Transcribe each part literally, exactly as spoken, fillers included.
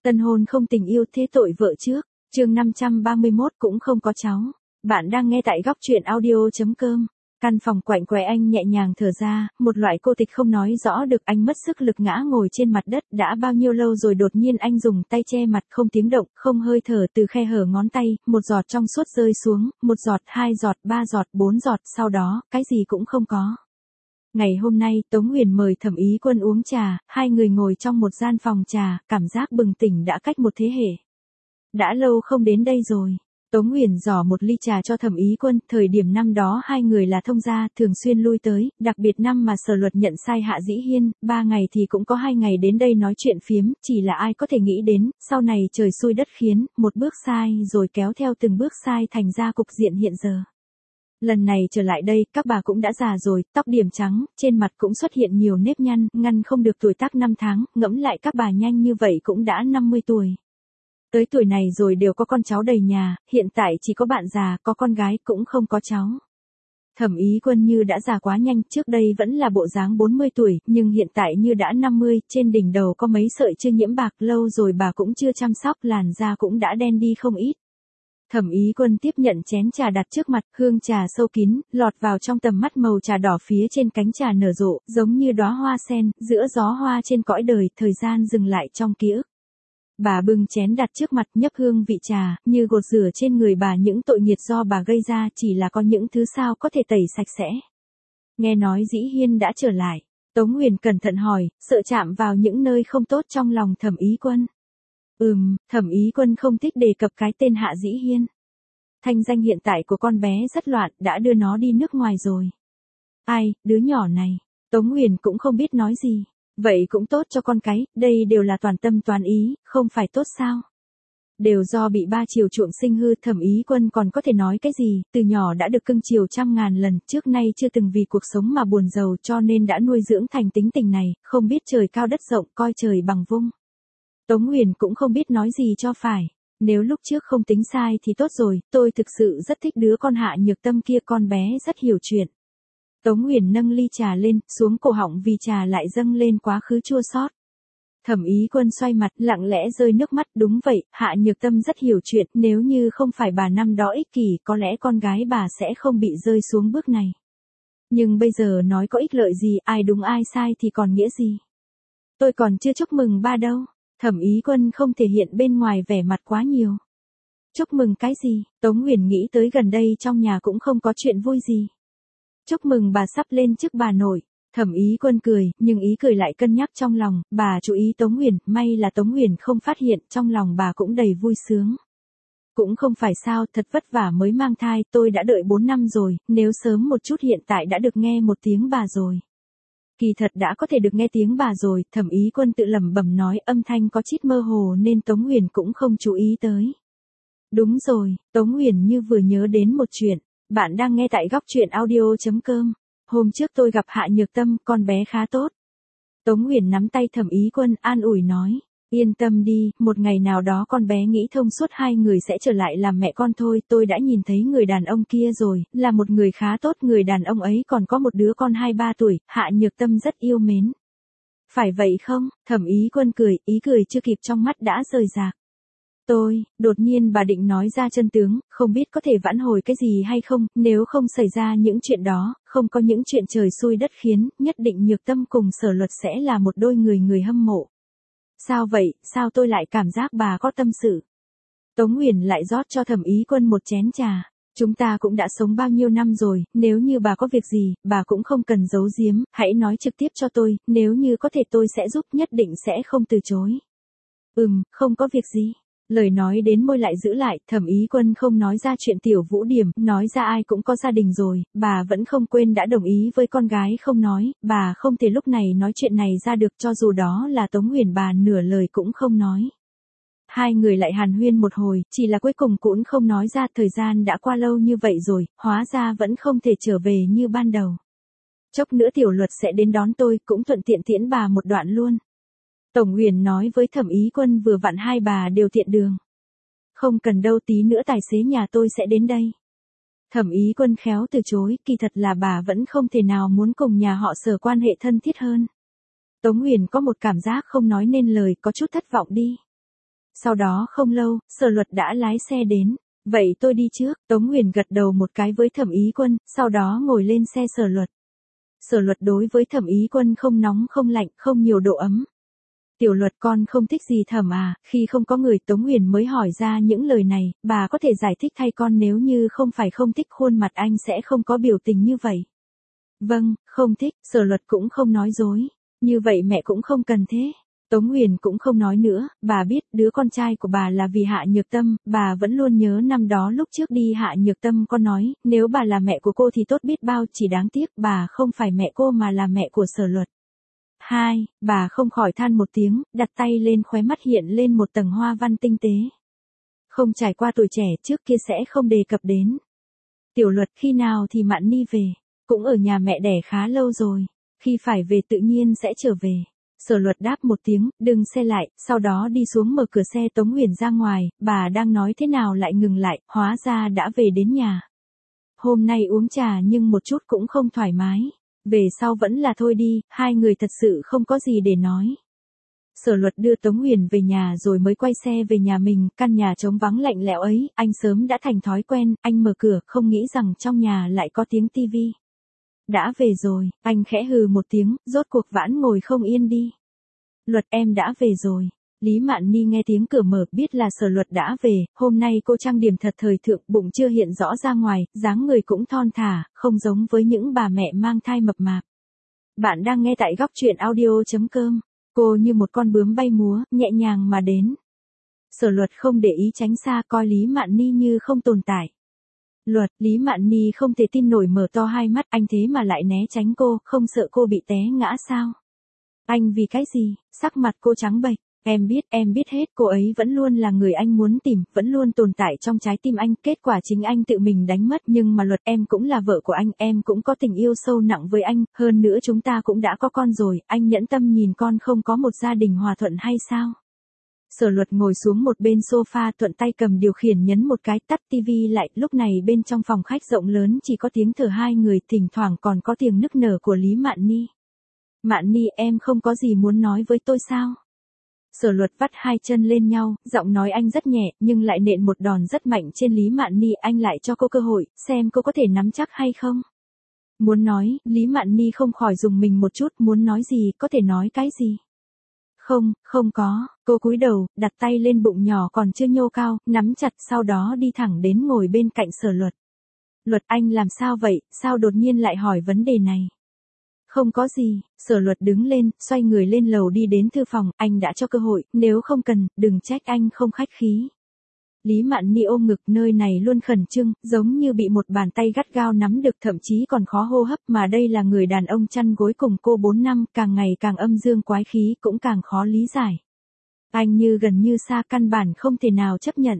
Tân hôn không tình yêu thế tội vợ trước, chương năm trăm ba mươi mốt cũng không có cháu. Bạn đang nghe tại góc truyện audio.com. Căn phòng quạnh quẻ anh nhẹ nhàng thở ra, một loại cô tịch không nói rõ được. Anh mất sức lực ngã ngồi trên mặt đất. Đã bao nhiêu lâu rồi đột nhiên anh dùng tay che mặt, không tiếng động, không hơi thở. Từ khe hở ngón tay, một giọt trong suốt rơi xuống, một giọt, hai giọt, ba giọt, bốn giọt, sau đó, cái gì cũng không có. Ngày hôm nay, Tống Huyền mời Thẩm Ý Quân uống trà, hai người ngồi trong một gian phòng trà, cảm giác bừng tỉnh đã cách một thế hệ. Đã lâu không đến đây rồi. Tống Huyền giỏ một ly trà cho Thẩm Ý Quân, thời điểm năm đó hai người là thông gia, thường xuyên lui tới, đặc biệt năm mà Sở Luật nhận sai Hạ Dĩ Hiên, ba ngày thì cũng có hai ngày đến đây nói chuyện phiếm, chỉ là ai có thể nghĩ đến, sau này trời xui đất khiến, một bước sai rồi kéo theo từng bước sai thành ra cục diện hiện giờ. Lần này trở lại đây, các bà cũng đã già rồi, tóc điểm trắng, trên mặt cũng xuất hiện nhiều nếp nhăn, ngăn không được tuổi tác năm tháng, ngẫm lại các bà nhanh như vậy cũng đã năm mươi tuổi. Tới tuổi này rồi đều có con cháu đầy nhà, hiện tại chỉ có bạn già, có con gái cũng không có cháu. Thẩm Ý Quân như đã già quá nhanh, trước đây vẫn là bộ dáng bốn mươi tuổi, nhưng hiện tại như đã năm mươi, trên đỉnh đầu có mấy sợi chưa nhiễm bạc, lâu rồi bà cũng chưa chăm sóc, làn da cũng đã đen đi không ít. Thẩm Ý Quân tiếp nhận chén trà đặt trước mặt, hương trà sâu kín, lọt vào trong tầm mắt, màu trà đỏ phía trên cánh trà nở rộ, giống như đóa hoa sen, giữa gió hoa trên cõi đời, thời gian dừng lại trong ký ức. Bà bưng chén đặt trước mặt, nhấp hương vị trà, như gột rửa trên người bà những tội nghiệt do bà gây ra, chỉ là có những thứ sao có thể tẩy sạch sẽ. Nghe nói Dĩ Hiên đã trở lại, Tống Huyền cẩn thận hỏi, sợ chạm vào những nơi không tốt trong lòng Thẩm Ý Quân. Ừm, Thẩm Ý Quân không thích đề cập cái tên Hạ Dĩ Hiên. Thanh danh hiện tại của con bé rất loạn, đã đưa nó đi nước ngoài rồi. Ai, đứa nhỏ này, Tống Huyền cũng không biết nói gì. Vậy cũng tốt cho con cái, đây đều là toàn tâm toàn ý, không phải tốt sao? Đều do bị ba chiều chuộng sinh hư. Thẩm Ý Quân còn có thể nói cái gì, từ nhỏ đã được cưng chiều trăm ngàn lần, trước nay chưa từng vì cuộc sống mà buồn giàu, cho nên đã nuôi dưỡng thành tính tình này, không biết trời cao đất rộng, coi trời bằng vung. Tống Huyền cũng không biết nói gì cho phải. Nếu lúc trước không tính sai thì tốt rồi, tôi thực sự rất thích đứa con Hạ Nhược Tâm kia, con bé rất hiểu chuyện. Tống Huyền nâng ly trà lên, xuống cổ họng vì trà lại dâng lên quá khứ chua xót. Thẩm Ý Quân xoay mặt, lặng lẽ rơi nước mắt, đúng vậy, Hạ Nhược Tâm rất hiểu chuyện, nếu như không phải bà năm đó ích kỷ, có lẽ con gái bà sẽ không bị rơi xuống bước này. Nhưng bây giờ nói có ích lợi gì, ai đúng ai sai thì còn nghĩa gì. Tôi còn chưa chúc mừng ba đâu. Thẩm Ý Quân không thể hiện bên ngoài vẻ mặt quá nhiều. Chúc mừng cái gì? Tống Huyền nghĩ tới gần đây trong nhà cũng không có chuyện vui gì. Chúc mừng bà sắp lên chức bà nội. Thẩm Ý Quân cười, nhưng ý cười lại cân nhắc trong lòng, bà chú ý Tống Huyền, may là Tống Huyền không phát hiện, trong lòng bà cũng đầy vui sướng. Cũng không phải sao, thật vất vả mới mang thai, tôi đã đợi bốn năm rồi, nếu sớm một chút hiện tại đã được nghe một tiếng bà rồi. Kỳ thật đã có thể được nghe tiếng bà rồi, Thẩm Ý Quân tự lẩm bẩm nói, âm thanh có chút mơ hồ nên Tống Huyền cũng không chú ý tới. Đúng rồi, Tống Huyền như vừa nhớ đến một chuyện. Bạn đang nghe tại góc truyện audio.com. Hôm trước tôi gặp Hạ Nhược Tâm, con bé khá tốt. Tống Huyền nắm tay Thẩm Ý Quân, an ủi nói, yên tâm đi, một ngày nào đó con bé nghĩ thông suốt, hai người sẽ trở lại làm mẹ con thôi. Tôi đã nhìn thấy người đàn ông kia rồi, là một người khá tốt, người đàn ông ấy còn có một đứa con hai ba tuổi, Hạ Nhược Tâm rất yêu mến. Phải vậy không? Thẩm Ý Quân cười, ý cười chưa kịp trong mắt đã rời rạc. Tôi, đột nhiên bà định nói ra chân tướng, không biết có thể vãn hồi cái gì hay không, nếu không xảy ra những chuyện đó, không có những chuyện trời xui đất khiến, nhất định Nhược Tâm cùng Sở Luật sẽ là một đôi người người hâm mộ. Sao vậy, sao tôi lại cảm giác bà có tâm sự? Tống Huyền lại rót cho Thẩm Ý Quân một chén trà. Chúng ta cũng đã sống bao nhiêu năm rồi, nếu như bà có việc gì, bà cũng không cần giấu giếm, hãy nói trực tiếp cho tôi, nếu như có thể tôi sẽ giúp, nhất định sẽ không từ chối. Ừm, không có việc gì. Lời nói đến môi lại giữ lại, Thẩm Ý Quân không nói ra chuyện Tiểu Vũ Điểm, nói ra ai cũng có gia đình rồi, bà vẫn không quên đã đồng ý với con gái không nói, bà không thể lúc này nói chuyện này ra được, cho dù đó là Tống Huyền, bà nửa lời cũng không nói. Hai người lại hàn huyên một hồi, chỉ là cuối cùng cũng không nói ra, thời gian đã qua lâu như vậy rồi, hóa ra vẫn không thể trở về như ban đầu. Chốc nữa Tiểu Luật sẽ đến đón tôi, cũng thuận tiện tiễn bà một đoạn luôn. Tổng Huyền nói với Thẩm Ý Quân, vừa vặn hai bà đều tiện đường. Không cần đâu, tí nữa tài xế nhà tôi sẽ đến đây. Thẩm Ý Quân khéo từ chối, kỳ thật là bà vẫn không thể nào muốn cùng nhà họ Sở quan hệ thân thiết hơn. Tống Huyền có một cảm giác không nói nên lời, có chút thất vọng đi. Sau đó không lâu, Sở Luật đã lái xe đến. Vậy tôi đi trước, Tống Nguyền gật đầu một cái với Thẩm Ý Quân, sau đó ngồi lên xe Sở Luật. Sở Luật đối với Thẩm Ý Quân không nóng không lạnh, không nhiều độ ấm. Tiểu Luật con không thích gì Thẩm à, khi không có người Tống Nguyền mới hỏi ra những lời này, bà có thể giải thích thay con nếu như không phải không thích khuôn mặt anh sẽ không có biểu tình như vậy. Vâng, không thích, Sở Luật cũng không nói dối. Như vậy mẹ cũng không cần thế. Tống Nguyền cũng không nói nữa, bà biết đứa con trai của bà là vì Hạ Nhược Tâm, bà vẫn luôn nhớ năm đó lúc trước đi Hạ Nhược Tâm có nói, nếu bà là mẹ của cô thì tốt biết bao, chỉ đáng tiếc bà không phải mẹ cô mà là mẹ của Sở Luật. Hai, bà không khỏi than một tiếng, đặt tay lên khóe mắt hiện lên một tầng hoa văn tinh tế. Không trải qua tuổi trẻ trước kia sẽ không đề cập đến. Tiểu Luật khi nào thì Mạn Ni về, cũng ở nhà mẹ đẻ khá lâu rồi, khi phải về tự nhiên sẽ trở về. Sở Luật đáp một tiếng, đừng xe lại, sau đó đi xuống mở cửa xe Tống Nguyền ra ngoài, bà đang nói thế nào lại ngừng lại, hóa ra đã về đến nhà. Hôm nay uống trà nhưng một chút cũng không thoải mái, về sau vẫn là thôi đi, hai người thật sự không có gì để nói. Sở Luật đưa Tống Nguyền về nhà rồi mới quay xe về nhà mình, căn nhà trống vắng lạnh lẽo ấy, anh sớm đã thành thói quen, anh mở cửa, không nghĩ rằng trong nhà lại có tiếng tivi. Đã về rồi, anh khẽ hừ một tiếng, rốt cuộc vãn ngồi không yên đi. Luật em đã về rồi. Lý Mạn Ni nghe tiếng cửa mở biết là Sở Luật đã về, hôm nay cô trang điểm thật thời thượng, bụng chưa hiện rõ ra ngoài, dáng người cũng thon thả, không giống với những bà mẹ mang thai mập mạp. Bạn đang nghe tại góc truyện audio chấm com, cô như một con bướm bay múa, nhẹ nhàng mà đến. Sở Luật không để ý tránh xa coi Lý Mạn Ni như không tồn tại. Luật, Lý Mạn Ni không thể tin nổi mở to hai mắt, anh thế mà lại né tránh cô, không sợ cô bị té ngã sao? Anh vì cái gì? Sắc mặt cô trắng bệch. Em biết, em biết hết, cô ấy vẫn luôn là người anh muốn tìm, vẫn luôn tồn tại trong trái tim anh, kết quả chính anh tự mình đánh mất, nhưng mà Luật em cũng là vợ của anh, em cũng có tình yêu sâu nặng với anh, hơn nữa chúng ta cũng đã có con rồi, anh nhẫn tâm nhìn con không có một gia đình hòa thuận hay sao? Sở Luật ngồi xuống một bên sofa thuận tay cầm điều khiển nhấn một cái tắt tivi lại, lúc này bên trong phòng khách rộng lớn chỉ có tiếng thở hai người, thỉnh thoảng còn có tiếng nức nở của Lý Mạn Ni. Mạn Ni em không có gì muốn nói với tôi sao? Sở Luật vắt hai chân lên nhau, giọng nói anh rất nhẹ, nhưng lại nện một đòn rất mạnh trên Lý Mạn Ni, anh lại cho cô cơ hội, xem cô có thể nắm chắc hay không. Muốn nói, Lý Mạn Ni không khỏi dùng mình một chút, muốn nói gì, có thể nói cái gì? Không, không có, cô cúi đầu, đặt tay lên bụng nhỏ còn chưa nhô cao, nắm chặt, sau đó đi thẳng đến ngồi bên cạnh Sở Luật. Luật anh làm sao vậy, sao đột nhiên lại hỏi vấn đề này? Không có gì, Sở Luật đứng lên, xoay người lên lầu đi đến thư phòng, anh đã cho cơ hội, nếu không cần, đừng trách anh không khách khí. Lý Mạn Ni ôm ngực, nơi này luôn khẩn trương, giống như bị một bàn tay gắt gao nắm được, thậm chí còn khó hô hấp, mà đây là người đàn ông chăn gối cùng cô bốn năm, càng ngày càng âm dương quái khí, cũng càng khó lý giải. Anh như gần như xa, căn bản không thể nào chấp nhận.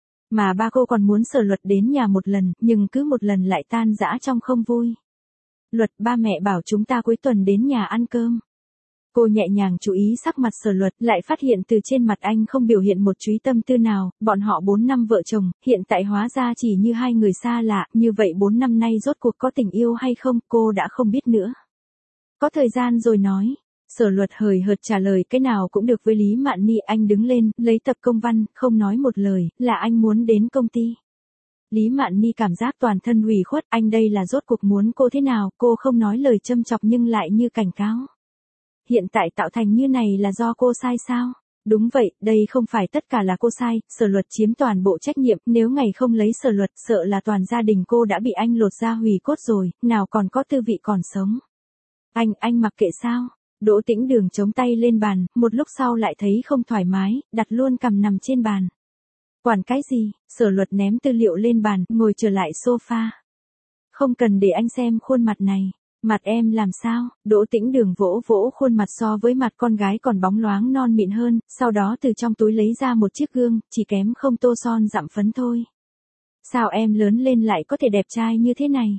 Mà ba cô còn muốn Sở Luật đến nhà một lần, nhưng cứ một lần lại tan rã trong không vui. Luật, ba mẹ bảo chúng ta cuối tuần đến nhà ăn cơm. Cô nhẹ nhàng chú ý sắc mặt Sở Luật, lại phát hiện từ trên mặt anh không biểu hiện một chút tâm tư nào, bọn họ bốn năm vợ chồng, hiện tại hóa ra chỉ như hai người xa lạ, như vậy bốn năm nay rốt cuộc có tình yêu hay không, cô đã không biết nữa. Có thời gian rồi nói. Sở Luật hời hợt trả lời cái nào cũng được với Lý Mạn Ni, anh đứng lên, lấy tập công văn, không nói một lời, là anh muốn đến công ty. Lý Mạn Ni cảm giác toàn thân ủy khuất, anh đây là rốt cuộc muốn cô thế nào, cô không nói lời châm chọc nhưng lại như cảnh cáo. Hiện tại tạo thành như này là do cô sai sao? Đúng vậy, đây không phải tất cả là cô sai, Sở Luật chiếm toàn bộ trách nhiệm, nếu ngày không lấy Sở Luật, sợ là toàn gia đình cô đã bị anh lột da hủy cốt rồi, nào còn có tư vị còn sống. Anh, anh mặc kệ sao? Đỗ Tĩnh Đường chống tay lên bàn, một lúc sau lại thấy không thoải mái, đặt luôn cằm nằm trên bàn. Quản cái gì? Sở Luật ném tư liệu lên bàn, ngồi trở lại sofa. Không cần để anh xem khuôn mặt này. Mặt em làm sao? Đỗ Tĩnh Đường vỗ vỗ khuôn mặt so với mặt con gái còn bóng loáng non mịn hơn, sau đó từ trong túi lấy ra một chiếc gương, chỉ kém không tô son dặm phấn thôi. Sao em lớn lên lại có thể đẹp trai như thế này?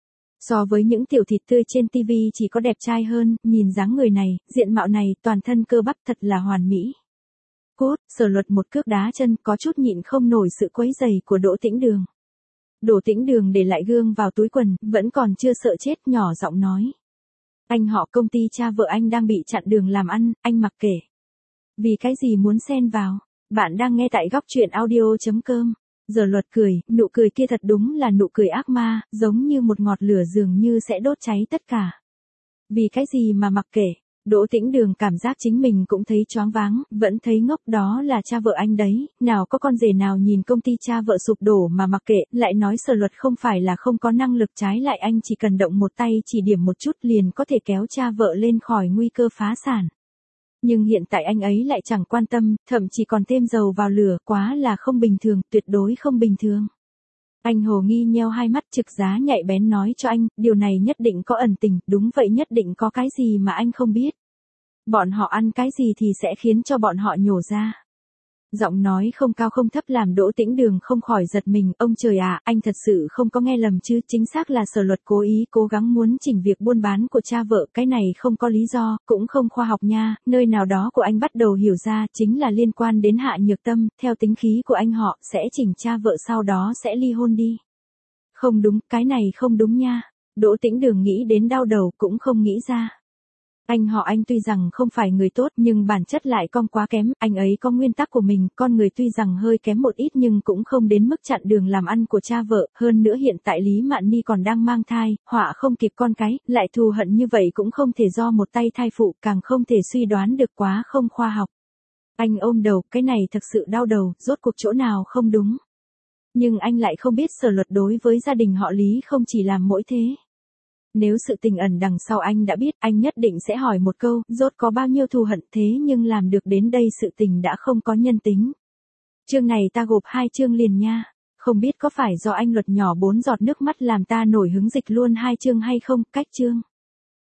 So với những tiểu thịt tươi trên tivi chỉ có đẹp trai hơn, nhìn dáng người này, diện mạo này, toàn thân cơ bắp thật là hoàn mỹ. Cút, Sở Luật một cước đá chân, có chút nhịn không nổi sự quấy rầy của Đỗ Tĩnh Đường. Đỗ Tĩnh Đường để lại gương vào túi quần, vẫn còn chưa sợ chết, nhỏ giọng nói. Anh họ công ty cha vợ anh đang bị chặn đường làm ăn, anh mặc kệ. Vì cái gì muốn xen vào? Bạn đang nghe tại góc truyện audio chấm com. Giờ Luật cười, nụ cười kia thật đúng là nụ cười ác ma, giống như một ngọn lửa dường như sẽ đốt cháy tất cả. Vì cái gì mà mặc kệ? Đỗ Tĩnh Đường cảm giác chính mình cũng thấy choáng váng, vẫn thấy ngốc, đó là cha vợ anh đấy, nào có con rể nào nhìn công ty cha vợ sụp đổ mà mặc kệ, lại nói Sở Luật không phải là không có năng lực, trái lại anh chỉ cần động một tay chỉ điểm một chút liền có thể kéo cha vợ lên khỏi nguy cơ phá sản. Nhưng hiện tại anh ấy lại chẳng quan tâm, thậm chí còn thêm dầu vào lửa, quá là không bình thường, tuyệt đối không bình thường. Anh hồ nghi nheo hai mắt, trực giá nhạy bén nói cho anh, điều này nhất định có ẩn tình, đúng vậy, nhất định có cái gì mà anh không biết. Bọn họ ăn cái gì thì sẽ khiến cho bọn họ nhổ ra. Giọng nói không cao không thấp làm Đỗ Tĩnh Đường không khỏi giật mình, ông trời à, anh thật sự không có nghe lầm chứ, chính xác là Sở Luật cố ý cố gắng muốn chỉnh việc buôn bán của cha vợ, cái này không có lý do, cũng không khoa học nha, nơi nào đó của anh bắt đầu hiểu ra, chính là liên quan đến Hạ Nhược Tâm, theo tính khí của anh họ, sẽ chỉnh cha vợ sau đó sẽ ly hôn đi. Không đúng, cái này không đúng nha. Đỗ Tĩnh Đường nghĩ đến đau đầu, cũng không nghĩ ra. Anh họ anh tuy rằng không phải người tốt nhưng bản chất lại không quá kém, anh ấy có nguyên tắc của mình, con người tuy rằng hơi kém một ít nhưng cũng không đến mức chặn đường làm ăn của cha vợ, hơn nữa hiện tại Lý Mạn Ni còn đang mang thai, họa không kịp con cái, lại thù hận như vậy cũng không thể do một tay thai phụ, càng không thể suy đoán được, quá không khoa học. Anh ôm đầu, cái này thực sự đau đầu, rốt cuộc chỗ nào không đúng. Nhưng anh lại không biết Sở Luật đối với gia đình họ Lý không chỉ làm mỗi thế. Nếu sự tình ẩn đằng sau anh đã biết, anh nhất định sẽ hỏi một câu, rốt có bao nhiêu thù hận, thế nhưng làm được đến đây sự tình đã không có nhân tính. Chương này ta gộp hai chương liền nha, không biết có phải do anh Luật nhỏ bốn giọt nước mắt làm ta nổi hứng dịch luôn hai chương hay không, cách chương.